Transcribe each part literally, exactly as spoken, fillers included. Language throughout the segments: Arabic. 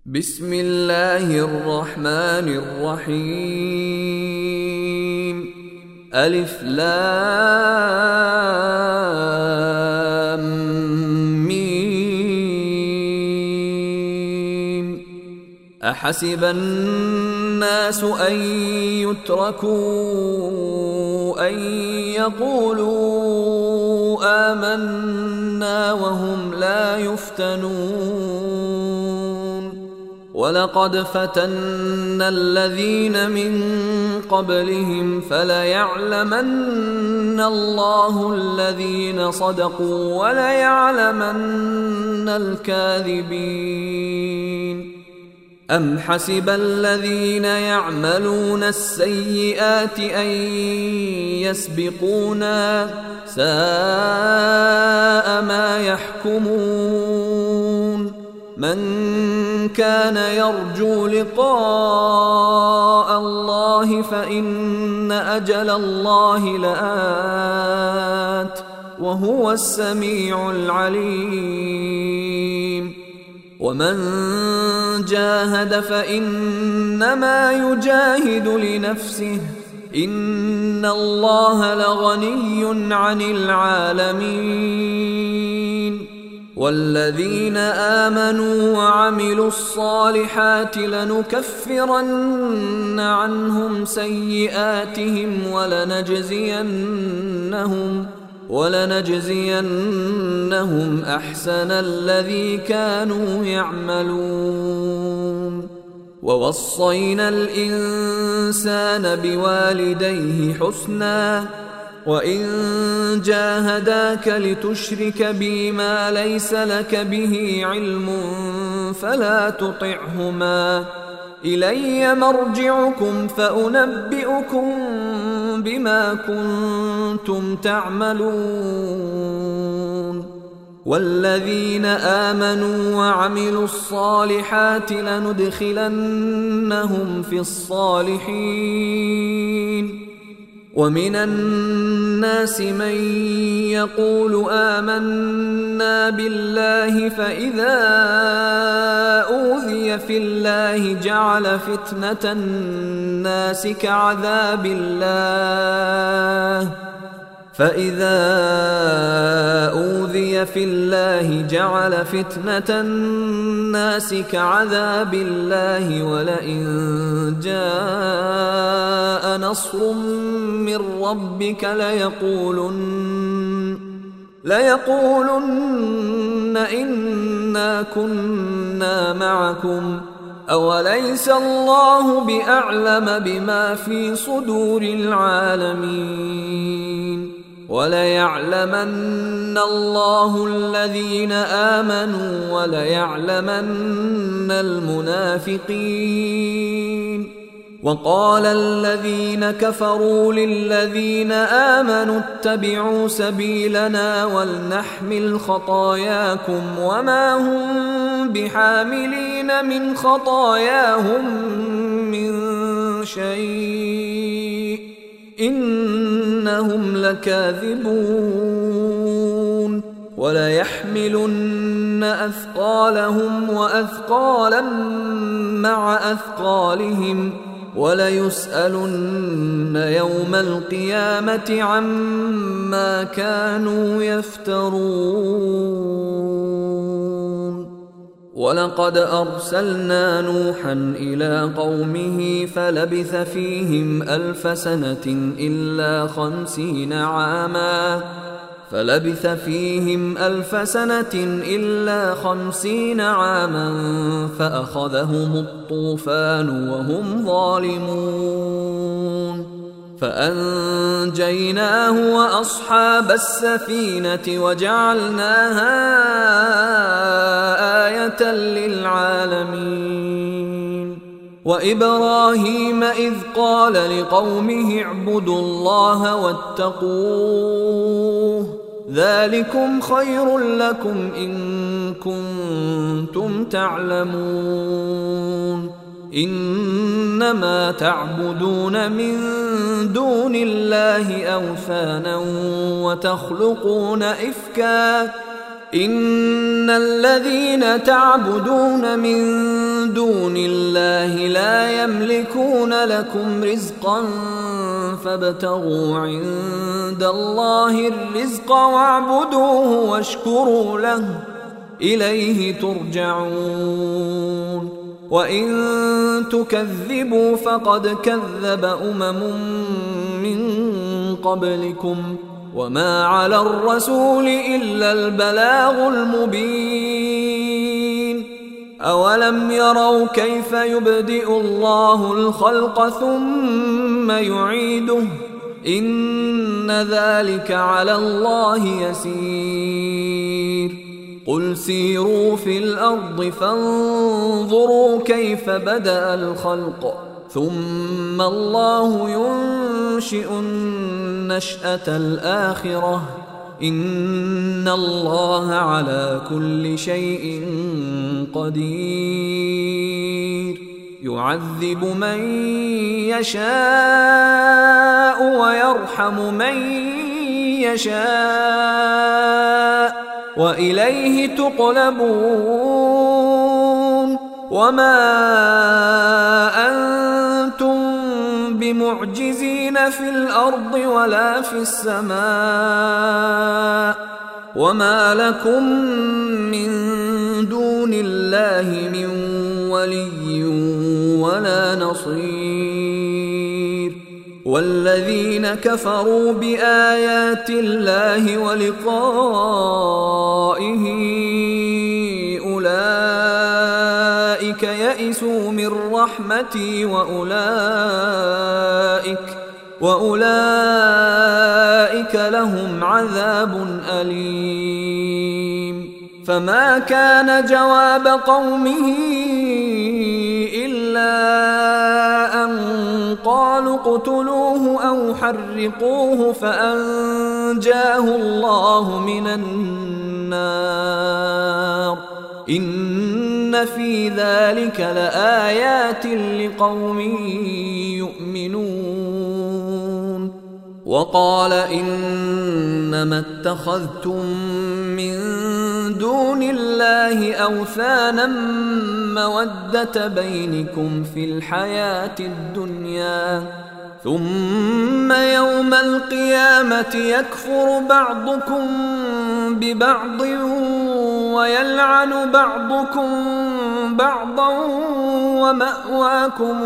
بسم الله الرحمن الرحيم. ألف لام ميم. أحسب الناس أن يتركوا أن يقولوا آمنا وهم لا يفتنون. ولقد فتنا الذين من قبلهم فليعلمن الله الذين صدقوا وليعلمن الكاذبين. أم حسب الذين يعملون السيئات أن يسبقونا ساء ما يحكمون. من كان يرجو لقاء الله فإن أجل الله لآت وهو السميع العليم. ومن جاهد فإنما يجاهد لنفسه إن الله لغني عن العالمين. والذين آمنوا وعملوا الصالحات لنكفرن عنهم سيئاتهم ولنجزينهم ولنجزينهم أحسن الذي كانوا يعملون. ووصينا الإنسان بوالديه حسنا وإن جاهداك لتشرك بي ما ليس لك به علم فلا تطعهما إلي مرجعكم فأنبئكم بما كنتم تعملون. والذين آمنوا وعملوا الصالحات لندخلنهم في الصالحين. ومن الناس من يقول آمنا بالله فإذا أوذي في الله جعل فتنة الناس كعذاب الله فإذا أوذي في الله جعل فتنة الناس كعذاب الله ولئن جاء نصر من ربك ليقولن ليقولن إنا كنا معكم أوليس الله بأعلم بما في صدور العالمين. وليعلمن الله الذين آمنوا وليعلمن المنافقين. وقال الذين كفروا للذين آمنوا اتبعوا سبيلنا ولنحمل خطاياكم وما هم بحاملين من خطاياهم من شيء إنهم لكاذبون. وليحملن أثقالهم وأثقالا مع أثقالهم وليسألن يوم القيامة عما كانوا يفترون. ولقد أرسلنا نوحا إلى قومه فلبث فيهم ألف سنة إلا خمسين عاما فلبث فيهم ألف سنة إلا خمسين عاما فأخذهم الطوفان وهم ظالمون. فأنجيناه وأصحاب السفينة وجعلناها آية للعالمين. وإبراهيم إذ قال لقومه اعبدوا الله واتقوه ذلكم خير لكم إن كنتم تعلمون. إنما تعبدون من دون الله أوثانا وتخلقون إفكا إن الذين تعبدون من دون الله لا يملكون لكم رزقا فابتغوا عند الله الرزق واعبدوه واشكروا له إليه ترجعون وإن تكذبوا فقد كذب أمم من قبلكم وما على الرسول إلا البلاغ المبين أولم يروا كيف يبدئ الله الخلق ثم يعيده إن ذلك على الله يسير قل سيروا في الأرض فانظروا كيف بدأ الخلق ثم الله ينشئ النشأة الآخرة إن الله على كل شيء قدير يعذب من يشاء ويرحم من يشاء وإليه تقلبون وما أنتم بمعجزين في الأرض ولا في السماء وما لكم من دون الله من ولي ولا نصير والذين كفروا بآيات الله ولقائه أولئك يئسوا من رحمتي وأولئك وأولئك لهم عذاب أليم فما كان جواب قومه إلا أن قالوا اقتلوه أو حرقوه فأنجاه الله من النار إن في ذلك لآيات لقوم يؤمنون وقال إنما اتخذتم من دون الله أوثانا مودة بينكم في الحياة الدنيا ثم يوم القيامة يكفر بعضكم ببعض ويلعن بعضكم بعضا ومأواكم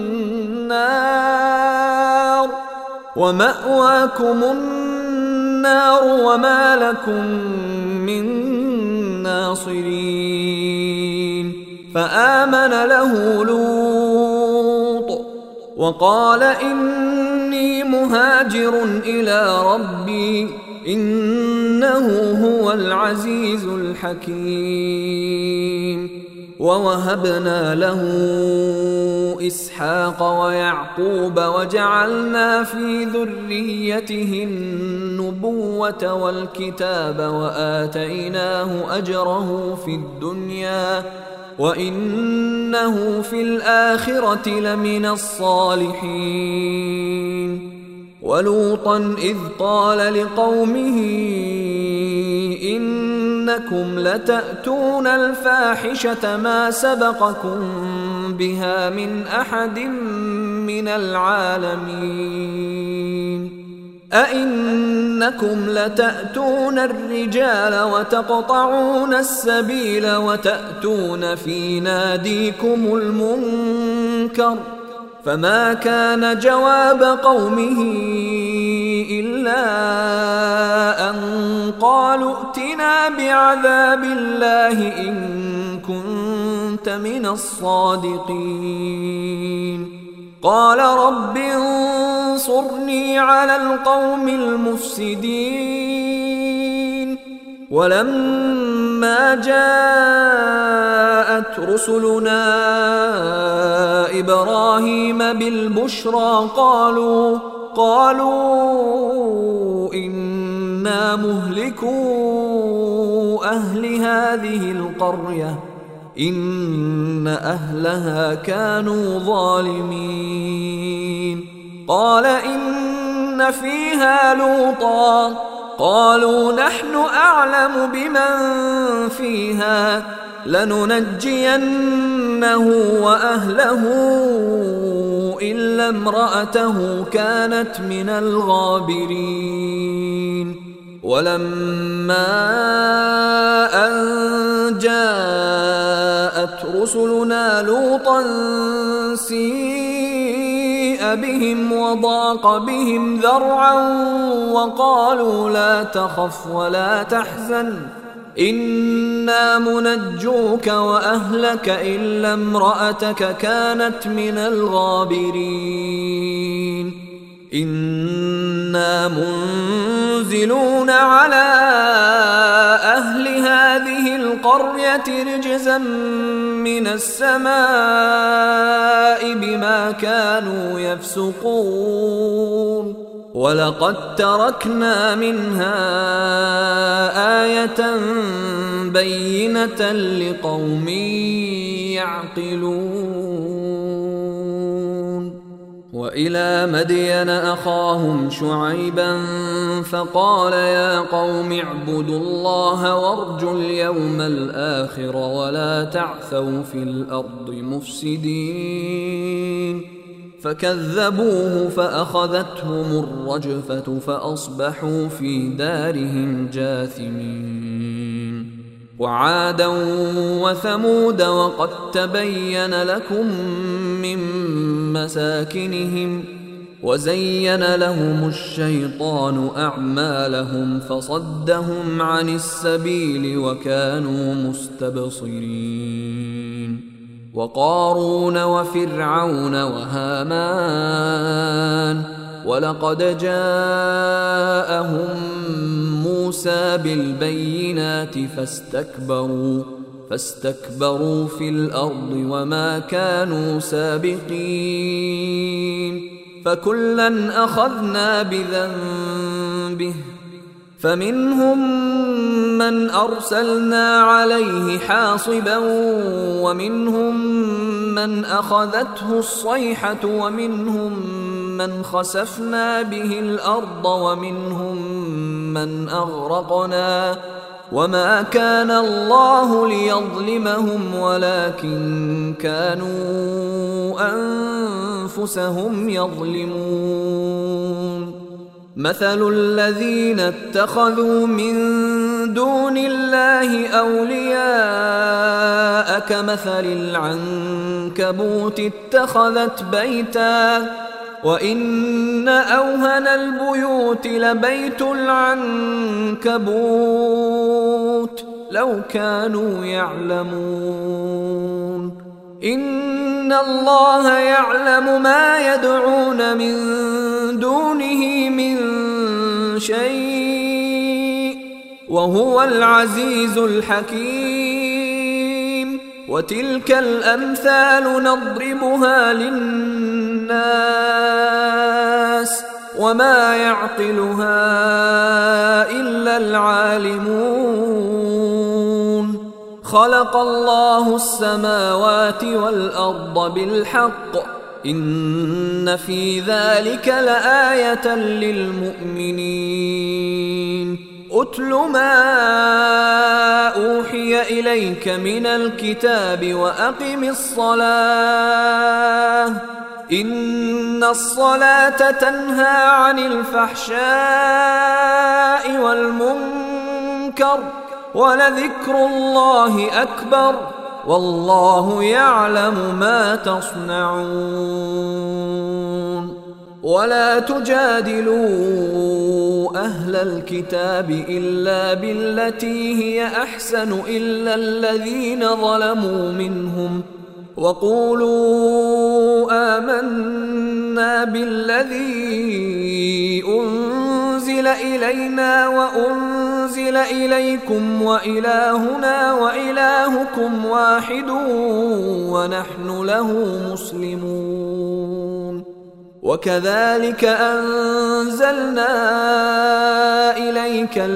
النار ومأواكم النار وما لكم من ناصرين فآمن له لوط وقال إني مهاجر إلى ربي إنه هو العزيز الحكيم ووهبنا له إسحاق ويعقوب وجعلنا في ذريته النبوة والكتاب وآتيناه أجره في الدنيا وإنه في الآخرة لمن الصالحين ولوطا إذ قال لقومه إنكم لتأتون الفاحشة ما سبقكم بها من أحد من العالمين أئنكم لتأتون الرجال وتقطعون السبيل وتأتون في ناديكم المنكر فما كان جواب قومه إلا أن قالوا ائتنا بعذاب الله إن كنت من الصادقين قال رب انصرني على القوم المفسدين ولما جاءت رسلنا إبراهيم بالبشرى قالوا قالوا إنا مهلكو أهل هذه القرية إن أهلها كانوا ظالمين قال إن فيها لوطا قالوا نحن أعلم بمن فيها لننجينه وأهله إلا امرأته كانت من الغابرين ولما أن جاءت رسلنا لوطا سيء بهم وضاق بهم ذرعا وقالوا لا تخف ولا تحزن إنا منجوك وأهلك إلا امرأتك كانت من الغابرين إنا منزلون على أهل هذه القرية رجزا من السماء بما كانوا يفسقون ولقد تركنا منها آية بينة لقوم يعقلون وإلى مدين أخاهم شعيبا فقال يا قوم اعبدوا الله وارجوا اليوم الآخر ولا تعثوا في الأرض مفسدين فكذبوه فأخذتهم الرجفة فأصبحوا في دارهم جاثمين وعادا وثمود وقد تبين لكم من مساكنهم وزين لهم الشيطان أعمالهم فصدهم عن السبيل وكانوا مستبصرين وقارون وفرعون وهامان ولقد جاءهم موسى بالبينات فاستكبروا فاستكبروا في الأرض وما كانوا سابقين فكلا أخذنا بذنبه فمنهم من أرسلنا عليه حاصبا ومنهم من أخذته الصيحة ومنهم من خسفنا به الأرض ومنهم من أغرقنا وما كان الله ليظلمهم ولكن كانوا أنفسهم يظلمون مثل الذين اتخذوا من دون الله أولياء كمثل العنكبوت اتخذت بيتا وإن أوهن البيوت لبيت العنكبوت لو كانوا يعلمون إن الله يعلم ما يدعون من دونه من شيء وهو العزيز الحكيم وتلك الأمثال نضربها للناس وما يعقلها إلا العالمون خلق الله السماوات والأرض بالحق إن في ذلك لآية للمؤمنين أتل ما أوحي إليك من الكتاب وأقم الصلاة إن الصلاة تنهى عن الفحشاء والمنكر ولذكر الله أكبر والله يعلم ما تصنعون ولا تجادلوا أهل الكتاب إلا بالتي هي أحسن إلا الذين ظلموا منهم وقولوا آمنا بالذي أنزل إلينا وأنزل إليكم وإلهنا وإلهكم واحد ونحن له مسلمون وكذلك أنزلنا إليك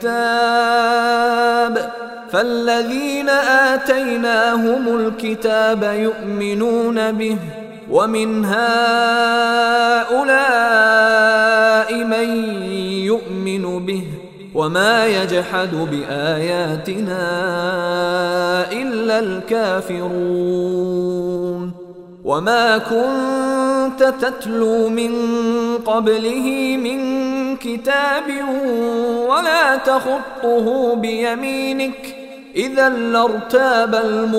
الكتاب فالذين آتيناهم الكتاب يؤمنون به ومن هؤلاء من يؤمن به وما يجحد بآياتنا إلا الكافرون وما كنت تتلو من قبله من كتاب ولا تخطه بيمينك إذا لارتاب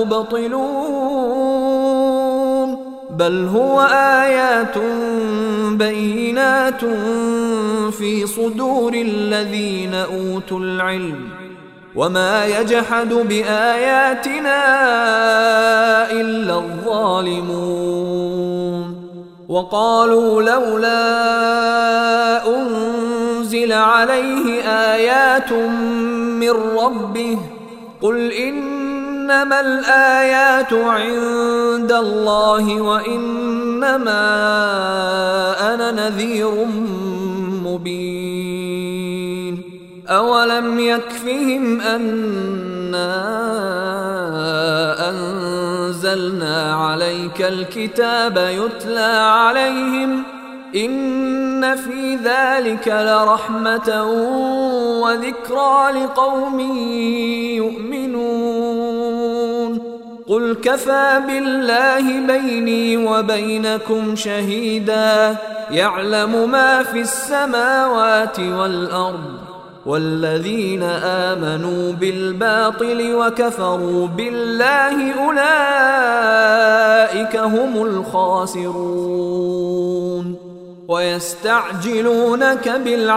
المبطلون بل هو آيات بينات في صدور الذين أوتوا العلم وما يجحد بآياتنا إلا الظالمون وقالوا لولا أنزل عليه آيات من ربه قل إنما الآيات عند الله وإنما أنا نذير مبين أولم يكفهم أنا أنزلنا عليك الكتاب يتلى عليهم إن في ذلك لرحمة وذكرى لقوم يؤمنون قل كفى بالله بيني وبينكم شهيدا يعلم ما في السماوات والأرض والذين آمنوا بالباطل وكفروا بالله أولئك هم الخاسرون ويستعجلونك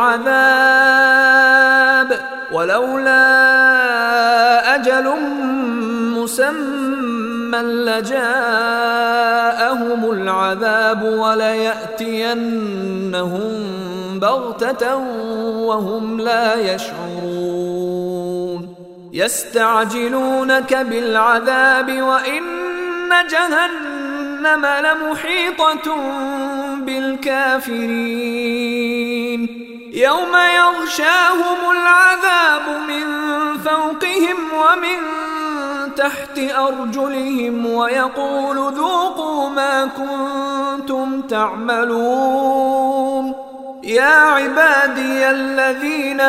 بالعذاب ولولا أجل مسمى لجاءهم العذاب وليأتينهم بغتة وهم لا يشعرون يستعجلونك بالعذاب وإن جهنم لمحيطة بالكافرين يوم يغشاهم العذاب من فوقهم ومن تحت أرجلهم ويقول ذوقوا ما كنتم تعملون يا عبادي الذين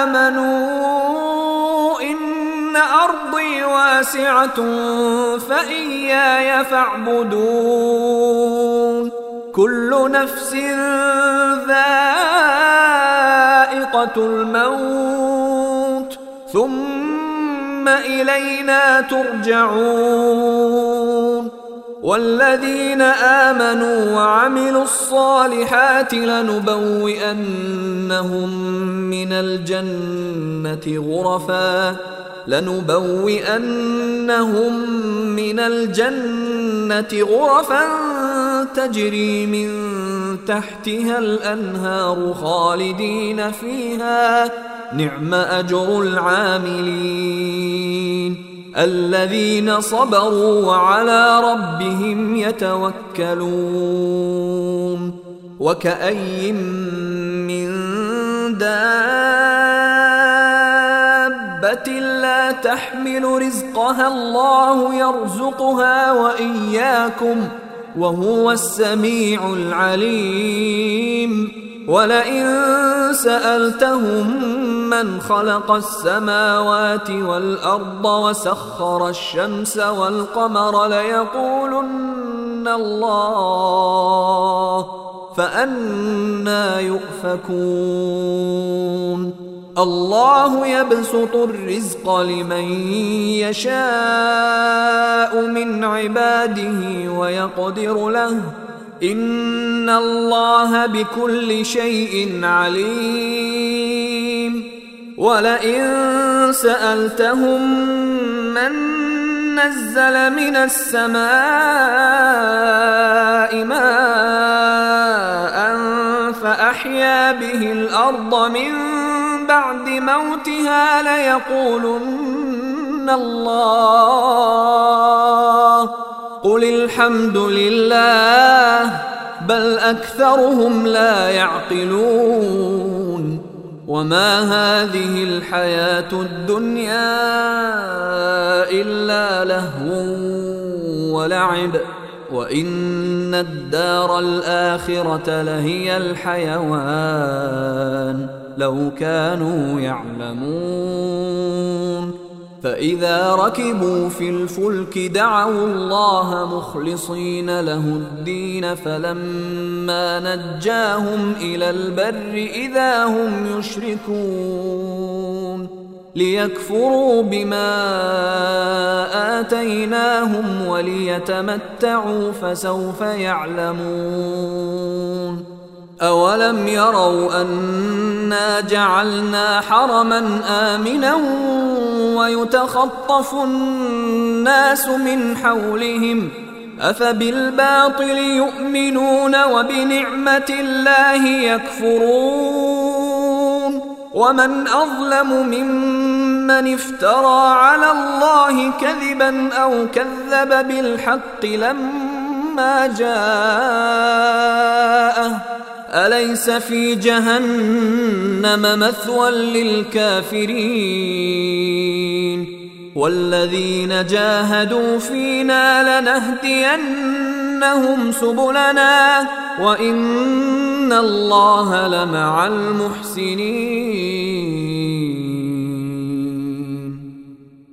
آمنوا إن أرضي واسعة فإياي فاعبدون كل نفس ذائقة الموت ثم إلينا ترجعون والذين آمنوا وعملوا الصالحات لنبوئنهم من الجنة غرفا لنبوئنهم من الجنة غرفا تجري من تحتها الأنهار خالدين فيها نعم أجر العاملين الذين صبروا وعلى ربهم يتوكلون وكأي من دابة لا تحمل رزقها الله يرزقها وإياكم وهو السميع العليم ولئن سألتهم من خلق السماوات والأرض وسخر الشمس والقمر ليقولن الله فأنى يؤفكون الله يبسط الرزق لمن يشاء من عباده ويقدر له إن الله بكل شيء عليم ولئن سألتهم من نزل من السماء ماء فأحيا به الأرض من بعد موتها ليقولن الله قل الحمد لله بل أكثرهم لا يعقلون وما هذه الحياة الدنيا إلا لهو ولعب وإن الدار الآخرة لهي الحيوان لو كانوا يعلمون. فإذا ركبوا في الفلك دعوا الله مخلصين له الدين فلما نجاهم إلى البر إذا هم يشركون ليكفروا بما آتيناهم وليتمتعوا فسوف يعلمون. أولم يروا أنا جعلنا حرما آمنا ويتخطف الناس من حولهم أفبالباطل يؤمنون وبنعمة الله يكفرون. ومن أظلم ممن افترى على الله كذبا أو كذب بالحق لما جاءه أليس في جهنم مثوى للكافرين. والذين جاهدوا فينا لنهدينهم سبلنا وإن الله لمع المحسنين.